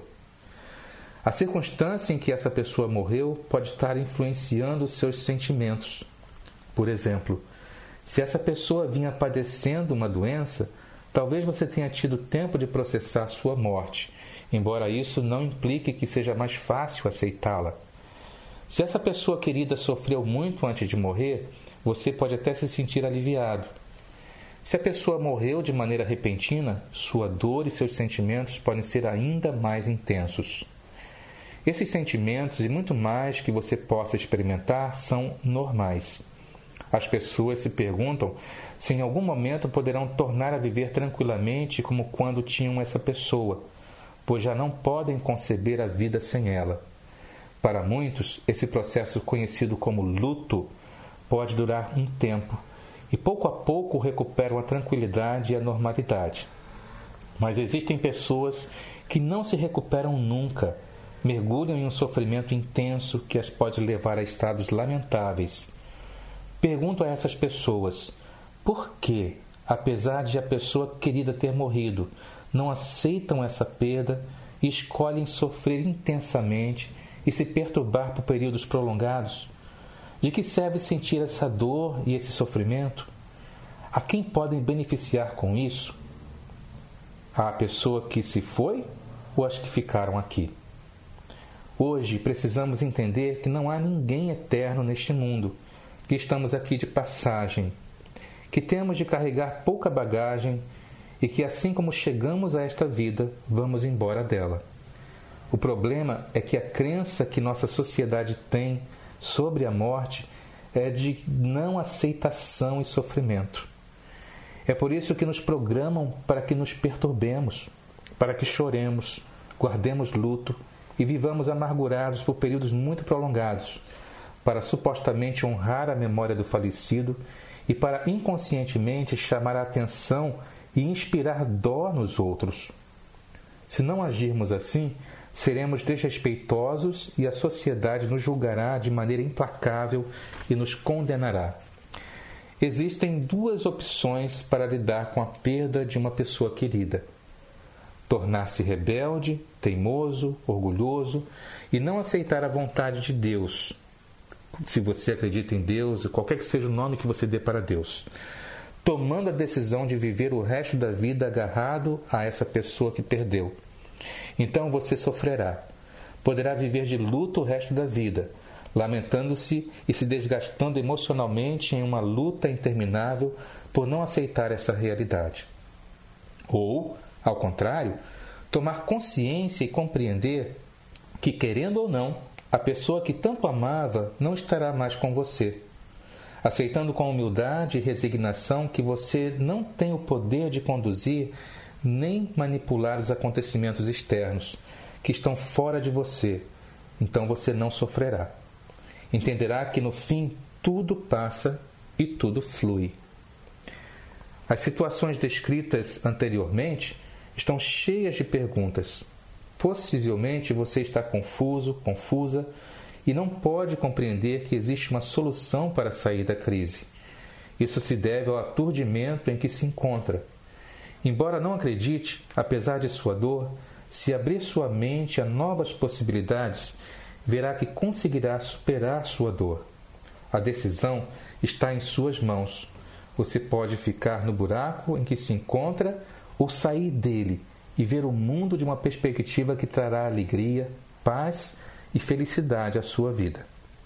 Speaker 3: A circunstância em que essa pessoa morreu pode estar influenciando os seus sentimentos. Por exemplo, se essa pessoa vinha padecendo uma doença, talvez você tenha tido tempo de processar sua morte, embora isso não implique que seja mais fácil aceitá-la. Se essa pessoa querida sofreu muito antes de morrer, você pode até se sentir aliviado. Se a pessoa morreu de maneira repentina, sua dor e seus sentimentos podem ser ainda mais intensos. Esses sentimentos e muito mais que você possa experimentar são normais. As pessoas se perguntam se em algum momento poderão tornar a viver tranquilamente como quando tinham essa pessoa, pois já não podem conceber a vida sem ela. Para muitos, esse processo conhecido como luto pode durar um tempo e pouco a pouco recuperam a tranquilidade e a normalidade. Mas existem pessoas que não se recuperam nunca, mergulham em um sofrimento intenso que as pode levar a estados lamentáveis. Pergunto a essas pessoas, por que, apesar de a pessoa querida ter morrido, não aceitam essa perda e escolhem sofrer intensamente e se perturbar por períodos prolongados? De que serve sentir essa dor e esse sofrimento? A quem podem beneficiar com isso? A pessoa que se foi ou as que ficaram aqui? Hoje precisamos entender que não há ninguém eterno neste mundo, que estamos aqui de passagem, que temos de carregar pouca bagagem e que assim como chegamos a esta vida, vamos embora dela. O problema é que a crença que nossa sociedade tem sobre a morte é de não aceitação e sofrimento. É por isso que nos programam para que nos perturbemos, para que choremos, guardemos luto e vivamos amargurados por períodos muito prolongados, para supostamente honrar a memória do falecido e para inconscientemente chamar a atenção e inspirar dó nos outros. Se não agirmos assim, seremos desrespeitosos e a sociedade nos julgará de maneira implacável e nos condenará. Existem duas opções para lidar com a perda de uma pessoa querida: tornar-se rebelde, teimoso, orgulhoso e não aceitar a vontade de Deus, se você acredita em Deus, qualquer que seja o nome que você dê para Deus, tomando a decisão de viver o resto da vida agarrado a essa pessoa que perdeu. Então você sofrerá. Poderá viver de luto o resto da vida, lamentando-se e se desgastando emocionalmente em uma luta interminável por não aceitar essa realidade. Ou, ao contrário, tomar consciência e compreender que, querendo ou não, a pessoa que tanto amava não estará mais com você, aceitando com humildade e resignação que você não tem o poder de conduzir nem manipular os acontecimentos externos que estão fora de você, então você não sofrerá. Entenderá que no fim tudo passa e tudo flui. As situações descritas anteriormente estão cheias de perguntas. Possivelmente você está confuso, confusa e não pode compreender que existe uma solução para sair da crise. Isso se deve ao aturdimento em que se encontra. Embora não acredite, apesar de sua dor, se abrir sua mente a novas possibilidades, verá que conseguirá superar sua dor. A decisão está em suas mãos. Você pode ficar no buraco em que se encontra ou sair dele e ver o mundo de uma perspectiva que trará alegria, paz e felicidade à sua vida.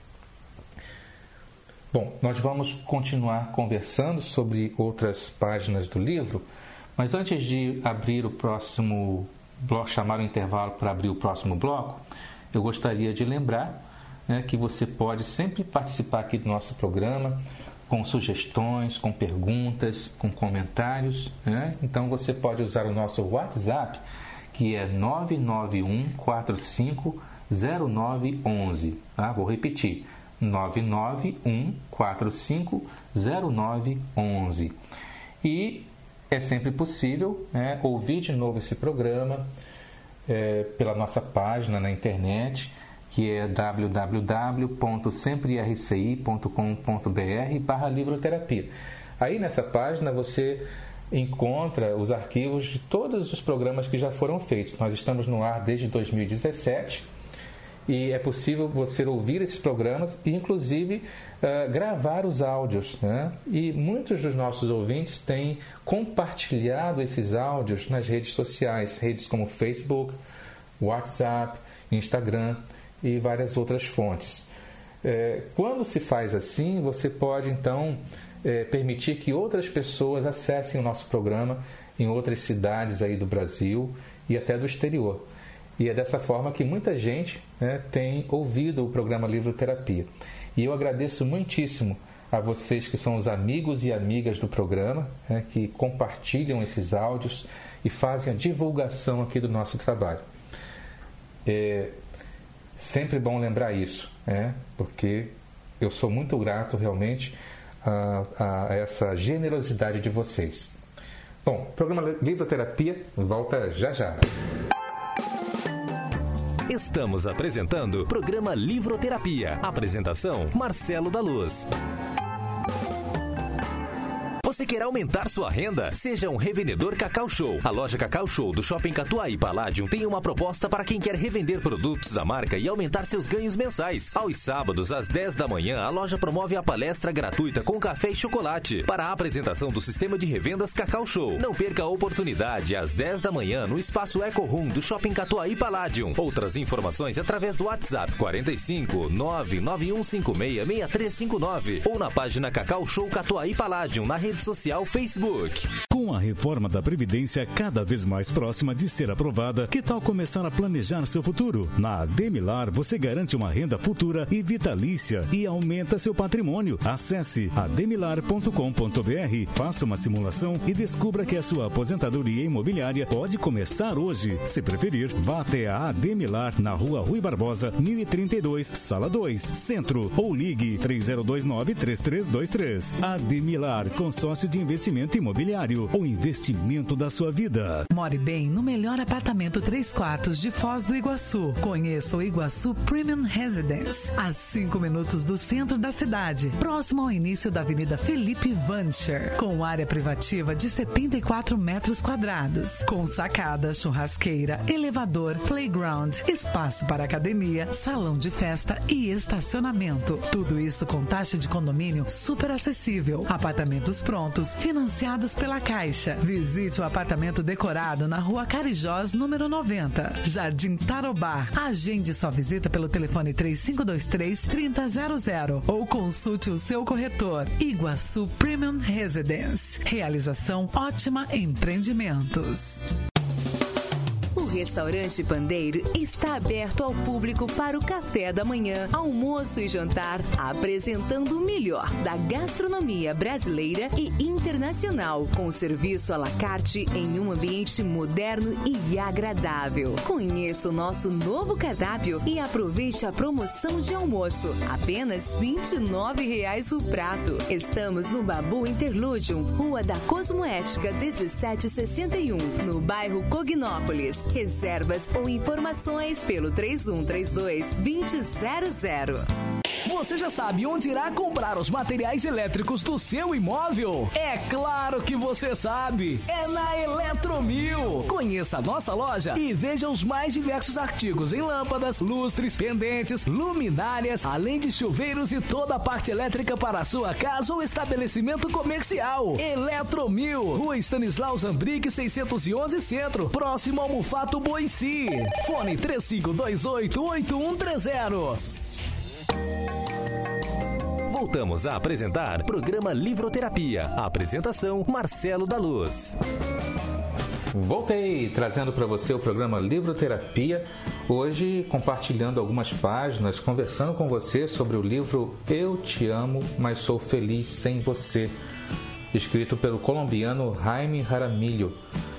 Speaker 3: Bom, nós vamos continuar conversando sobre outras páginas do livro, mas antes de abrir o próximo bloco, chamar o intervalo para abrir o próximo bloco, eu gostaria de lembrar, né, que você pode sempre participar aqui do nosso programa com sugestões, com perguntas, com comentários, né? Então você pode usar o nosso WhatsApp, que é nove nove um quatro cinco zero nove um um. Tá? Vou repetir, nove nove um quatro cinco zero nove um um. E é sempre possível, né, ouvir de novo esse programa é, pela nossa página na internet, que é w w w ponto sempre r c i ponto com ponto b r barra livroterapia. Aí nessa página você encontra os arquivos de todos os programas que já foram feitos. Nós estamos no ar desde dois mil e dezessete e é possível você ouvir esses programas e inclusive uh, gravar os áudios, né? E muitos dos nossos ouvintes têm compartilhado esses áudios nas redes sociais, redes como Facebook, WhatsApp, Instagram e várias outras fontes. É, quando se faz assim, você pode então é, permitir que outras pessoas acessem o nosso programa em outras cidades aí do Brasil e até do exterior. E é dessa forma que muita gente, né, tem ouvido o programa Livroterapia. E eu agradeço muitíssimo a vocês que são os amigos e amigas do programa, né, que compartilham esses áudios e fazem a divulgação aqui do nosso trabalho. É sempre bom lembrar isso, né, porque eu sou muito grato realmente a, a essa generosidade de vocês. Bom, o programa Livroterapia volta já já.
Speaker 2: Estamos apresentando o programa Livroterapia. Apresentação, Marcelo da Luz. Você quer aumentar sua renda? Seja um revendedor Cacau Show. A loja Cacau Show do Shopping Catuaí Palladium tem uma proposta para quem quer revender produtos da marca e aumentar seus ganhos mensais. Aos sábados, às dez da manhã, a loja promove a palestra gratuita com café e chocolate para a apresentação do sistema de revendas Cacau Show. Não perca a oportunidade às dez da manhã no espaço Eco Room do Shopping Catuaí Palladium. Outras informações através do WhatsApp quarenta e cinco, nove nove um cinco seis, seis três cinco nove ou na página Cacau Show Catuaí Palladium na rede social Facebook.
Speaker 8: Com a reforma da Previdência cada vez mais próxima de ser aprovada, que tal começar a planejar seu futuro? Na Ademilar, você garante uma renda futura e vitalícia e aumenta seu patrimônio. Acesse ademilar ponto com ponto br, faça uma simulação e descubra que a sua aposentadoria imobiliária pode começar hoje. Se preferir, vá até a Ademilar, na rua Rui Barbosa, mil e trinta e dois, sala dois, Centro, ou ligue três zero dois nove, três três dois três. Ademilar, consórcio de investimento imobiliário. O investimento da sua vida.
Speaker 6: More bem no melhor apartamento três quartos de Foz do Iguaçu. Conheça o Iguaçu Premium Residence, a cinco minutos do centro da cidade, próximo ao início da Avenida Felipe Vancher, com área privativa de setenta e quatro metros quadrados, com sacada, churrasqueira, elevador, playground, espaço para academia, salão de festa e estacionamento. Tudo isso com taxa de condomínio super acessível. Apartamentos prontos, financiados pela Caixa. Visite o apartamento decorado na Rua Carijós, número noventa, Jardim Tarobá. Agende sua visita pelo telefone três cinco dois três, três zero zero zero ou consulte o seu corretor. Iguaçu Premium Residence. Realização Ótima Empreendimentos.
Speaker 9: O Restaurante Pandeiro está aberto ao público para o café da manhã, almoço e jantar, apresentando o melhor da gastronomia brasileira e internacional, com serviço à la carte em um ambiente moderno e agradável. Conheça o nosso novo cardápio e aproveite a promoção de almoço, apenas vinte e nove reais o prato. Estamos no Babu Interludium, Rua da Cosmoética dezessete sessenta e um, no bairro Cognópolis. Reservas ou informações pelo três um três dois, dois zero zero zero.
Speaker 10: Você já sabe onde irá comprar os materiais elétricos do seu imóvel? É claro que você sabe! É na Eletromil! Conheça a nossa loja e veja os mais diversos artigos em lâmpadas, lustres, pendentes, luminárias, além de chuveiros e toda a parte elétrica para a sua casa ou estabelecimento comercial. Eletromil, Rua Stanislau Zambrick, seiscentos e onze Centro, próximo ao Mufato Boici. Fone três cinco dois oito, oito um três zero.
Speaker 2: Voltamos a apresentar programa Livroterapia. A apresentação, Marcelo da Luz.
Speaker 3: Voltei trazendo para você o programa Livroterapia, hoje compartilhando algumas páginas, conversando com você sobre o livro Eu Te Amo, Mas Sou Feliz Sem Você, escrito pelo colombiano Jaime Jaramillo.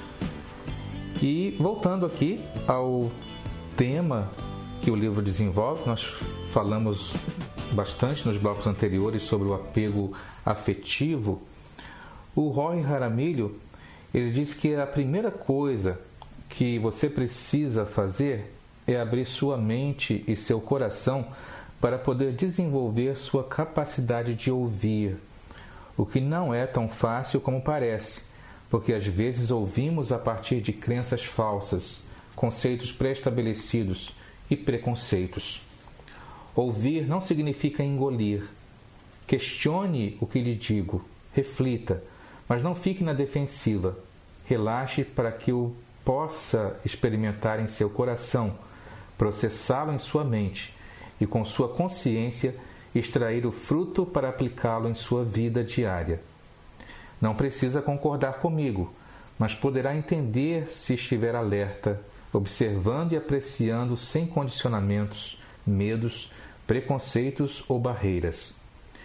Speaker 3: E voltando aqui ao tema que o livro desenvolve, nós falamos bastante nos blocos anteriores sobre o apego afetivo. O Jaime Jaramillo, ele diz que a primeira coisa que você precisa fazer é abrir sua mente e seu coração para poder desenvolver sua capacidade de ouvir, o que não é tão fácil como parece, porque às vezes ouvimos a partir de crenças falsas, conceitos pré-estabelecidos e preconceitos. Ouvir não significa engolir. Questione o que lhe digo, reflita, mas não fique na defensiva. Relaxe para que o possa experimentar em seu coração, processá-lo em sua mente e, com sua consciência, extrair o fruto para aplicá-lo em sua vida diária. Não precisa concordar comigo, mas poderá entender se estiver alerta, observando e apreciando sem condicionamentos, medos, preconceitos ou barreiras.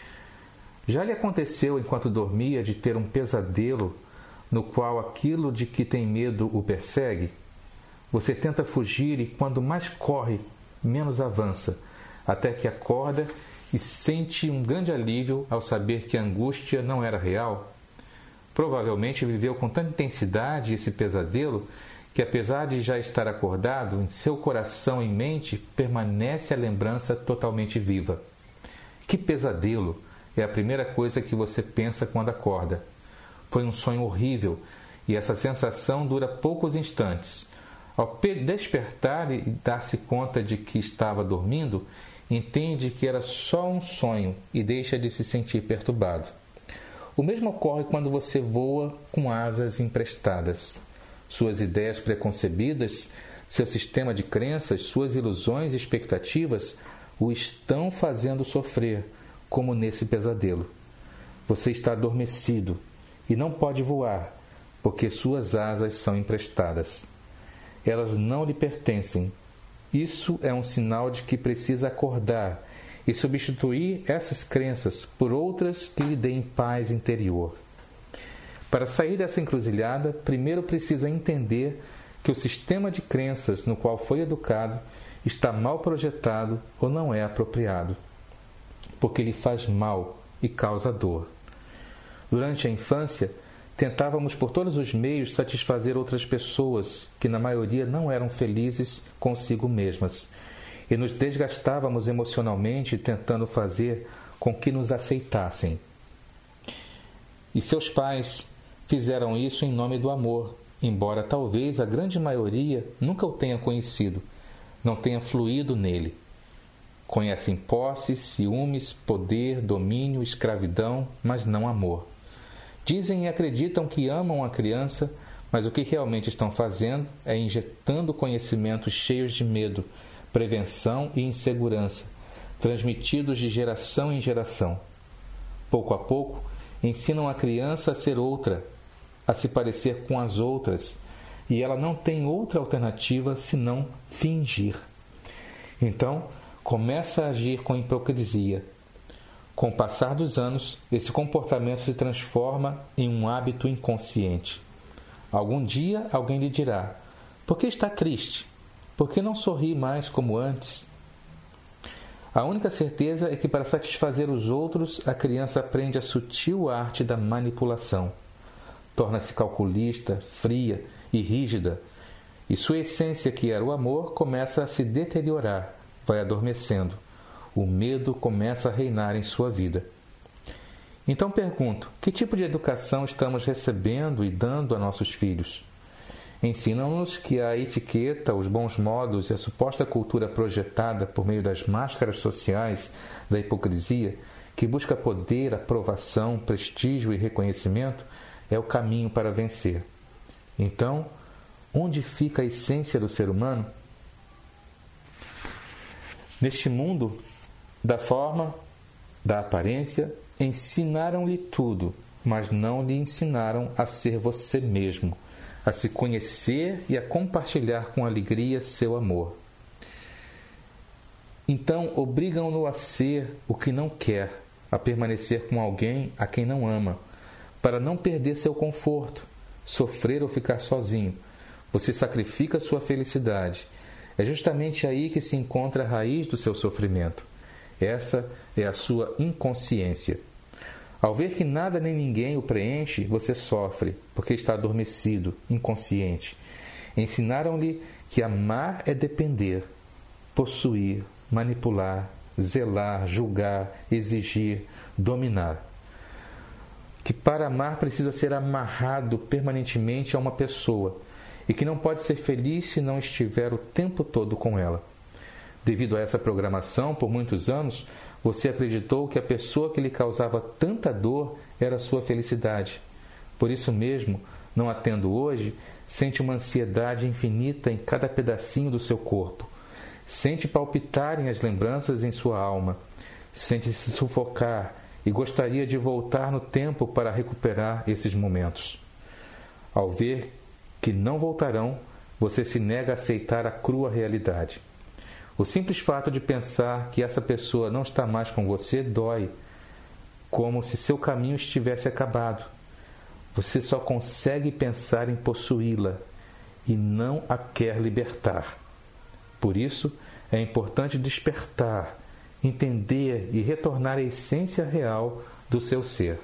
Speaker 3: Já lhe aconteceu, enquanto dormia, de ter um pesadelo no qual aquilo de que tem medo o persegue? Você tenta fugir e, quando mais corre, menos avança, até que acorda e sente um grande alívio ao saber que a angústia não era real? Provavelmente viveu com tanta intensidade esse pesadelo que, apesar de já estar acordado, em seu coração e mente permanece a lembrança totalmente viva. Que pesadelo! É a primeira coisa que você pensa quando acorda. Foi um sonho horrível e essa sensação dura poucos instantes. Ao despertar e dar-se conta de que estava dormindo, entende que era só um sonho e deixa de se sentir perturbado. O mesmo ocorre quando você voa com asas emprestadas. Suas ideias preconcebidas, seu sistema de crenças, suas ilusões e expectativas o estão fazendo sofrer, como nesse pesadelo. Você está adormecido e não pode voar, porque suas asas são emprestadas. Elas não lhe pertencem. Isso é um sinal de que precisa acordar e substituir essas crenças por outras que lhe deem paz interior. Para sair dessa encruzilhada, primeiro precisa entender que o sistema de crenças no qual foi educado está mal projetado ou não é apropriado, porque lhe faz mal e causa dor. Durante a infância, tentávamos por todos os meios satisfazer outras pessoas que na maioria não eram felizes consigo mesmas e nos desgastávamos emocionalmente tentando fazer com que nos aceitassem. E seus pais fizeram isso em nome do amor, embora talvez a grande maioria nunca o tenha conhecido, não tenha fluído nele. Conhecem posse, ciúmes, poder, domínio, escravidão, mas não amor. Dizem e acreditam que amam a criança, mas o que realmente estão fazendo é injetando conhecimentos cheios de medo, prevenção e insegurança, transmitidos de geração em geração. Pouco a pouco, ensinam a criança a ser outra, a se parecer com as outras, e ela não tem outra alternativa senão fingir. Então, começa a agir com hipocrisia. Com o passar dos anos, esse comportamento se transforma em um hábito inconsciente. Algum dia alguém lhe dirá: por que está triste? Por que não sorri mais como antes? A única certeza é que para satisfazer os outros, a criança aprende a sutil arte da manipulação. Torna-se calculista, fria e rígida, e sua essência, que era o amor, começa a se deteriorar, vai adormecendo. O medo começa a reinar em sua vida. Então pergunto, que tipo de educação estamos recebendo e dando a nossos filhos? Ensinam-nos que a etiqueta, os bons modos e a suposta cultura projetada por meio das máscaras sociais da hipocrisia, que busca poder, aprovação, prestígio e reconhecimento, é o caminho para vencer. Então, onde fica a essência do ser humano? Neste mundo da forma, da aparência, ensinaram-lhe tudo, mas não lhe ensinaram a ser você mesmo, a se conhecer e a compartilhar com alegria seu amor. Então, obrigam-no a ser o que não quer, a permanecer com alguém a quem não ama, para não perder seu conforto, sofrer ou ficar sozinho. Você sacrifica sua felicidade. É justamente aí que se encontra a raiz do seu sofrimento. Essa é a sua inconsciência. Ao ver que nada nem ninguém o preenche, você sofre, porque está adormecido, inconsciente. Ensinaram-lhe que amar é depender, possuir, manipular, zelar, julgar, exigir, dominar. Que para amar precisa ser amarrado permanentemente a uma pessoa e que não pode ser feliz se não estiver o tempo todo com ela. Devido a essa programação, por muitos anos, você acreditou que a pessoa que lhe causava tanta dor era a sua felicidade. Por isso mesmo, não a tendo hoje, sente uma ansiedade infinita em cada pedacinho do seu corpo. Sente palpitarem as lembranças em sua alma. Sente se sufocar e gostaria de voltar no tempo para recuperar esses momentos. Ao ver que não voltarão, você se nega a aceitar a crua realidade. O simples fato de pensar que essa pessoa não está mais com você dói, como se seu caminho estivesse acabado. Você só consegue pensar em possuí-la e não a quer libertar. Por isso, é importante despertar, entender e retornar à essência real do seu ser.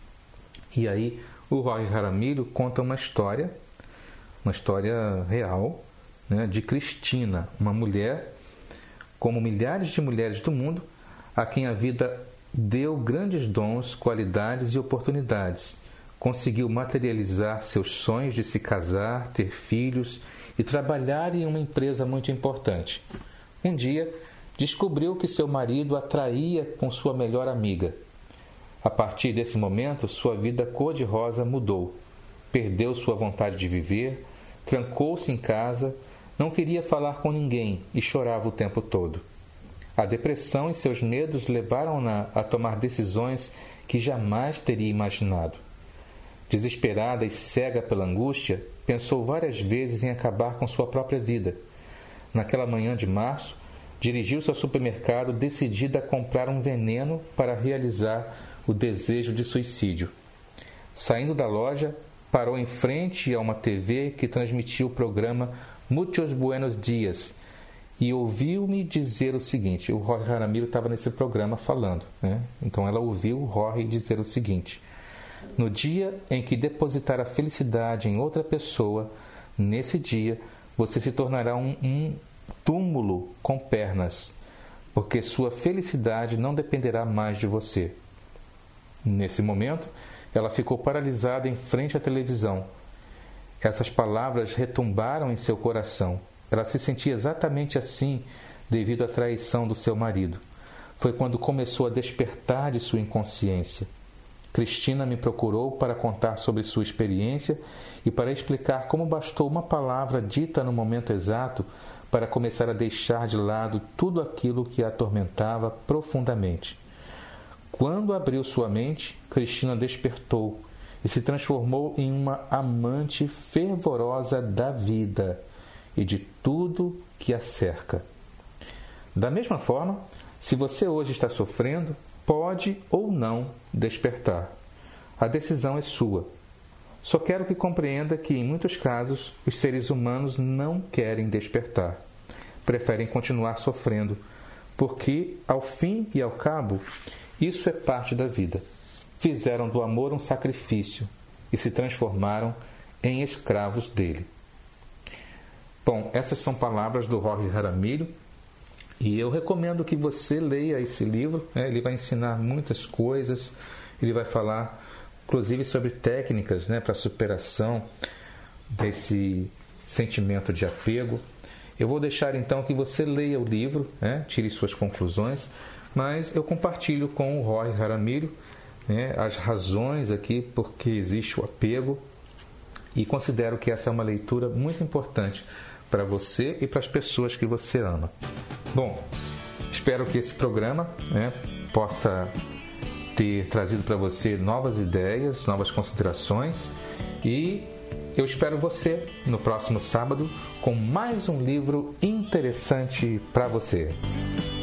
Speaker 3: E aí, o Roy Jaramillo conta uma história, uma história real, né, de Cristina, uma mulher, como milhares de mulheres do mundo, a quem a vida deu grandes dons, qualidades e oportunidades. Conseguiu materializar seus sonhos de se casar, ter filhos e trabalhar em uma empresa muito importante. Um dia, descobriu que seu marido a traía com sua melhor amiga. A partir desse momento, sua vida cor-de-rosa mudou. Perdeu sua vontade de viver, trancou-se em casa, não queria falar com ninguém e chorava o tempo todo. A depressão e seus medos levaram-na a tomar decisões que jamais teria imaginado. Desesperada e cega pela angústia, pensou várias vezes em acabar com sua própria vida. Naquela manhã de março, dirigiu-se ao supermercado decidida a comprar um veneno para realizar o desejo de suicídio. Saindo da loja, parou em frente a uma T V que transmitia o programa Muchos Buenos Dias e ouviu-me dizer o seguinte. O Jorge Jaramillo estava nesse programa falando, né? Então ela ouviu o Jorge dizer o seguinte: no dia em que depositar a felicidade em outra pessoa, nesse dia você se tornará um, um túmulo com pernas, porque sua felicidade não dependerá mais de você. Nesse momento, ela ficou paralisada em frente à televisão. Essas palavras retumbaram em seu coração. Ela se sentia exatamente assim devido à traição do seu marido. Foi quando começou a despertar de sua inconsciência. Cristina me procurou para contar sobre sua experiência e para explicar como bastou uma palavra dita no momento exato para começar a deixar de lado tudo aquilo que a atormentava profundamente. Quando abriu sua mente, Cristina despertou e se transformou em uma amante fervorosa da vida e de tudo que a cerca. Da mesma forma, se você hoje está sofrendo, pode ou não despertar. A decisão é sua. Só quero que compreenda que, em muitos casos, os seres humanos não querem despertar. Preferem continuar sofrendo, porque, ao fim e ao cabo, isso é parte da vida. Fizeram do amor um sacrifício e se transformaram em escravos dele. Bom, essas são palavras do Jorge Jaramillo e eu recomendo que você leia esse livro, né? Ele vai ensinar muitas coisas, ele vai falar inclusive sobre técnicas, né, para a superação desse sentimento de apego. Eu vou deixar então que você leia o livro, né, tire suas conclusões, mas eu compartilho com o Jorge Jaramillo, né, as razões aqui porque existe o apego e considero que essa é uma leitura muito importante para você e para as pessoas que você ama. Bom, espero que esse programa, né, possa ter trazido para você novas ideias, novas considerações e eu espero você no próximo sábado com mais um livro interessante para você.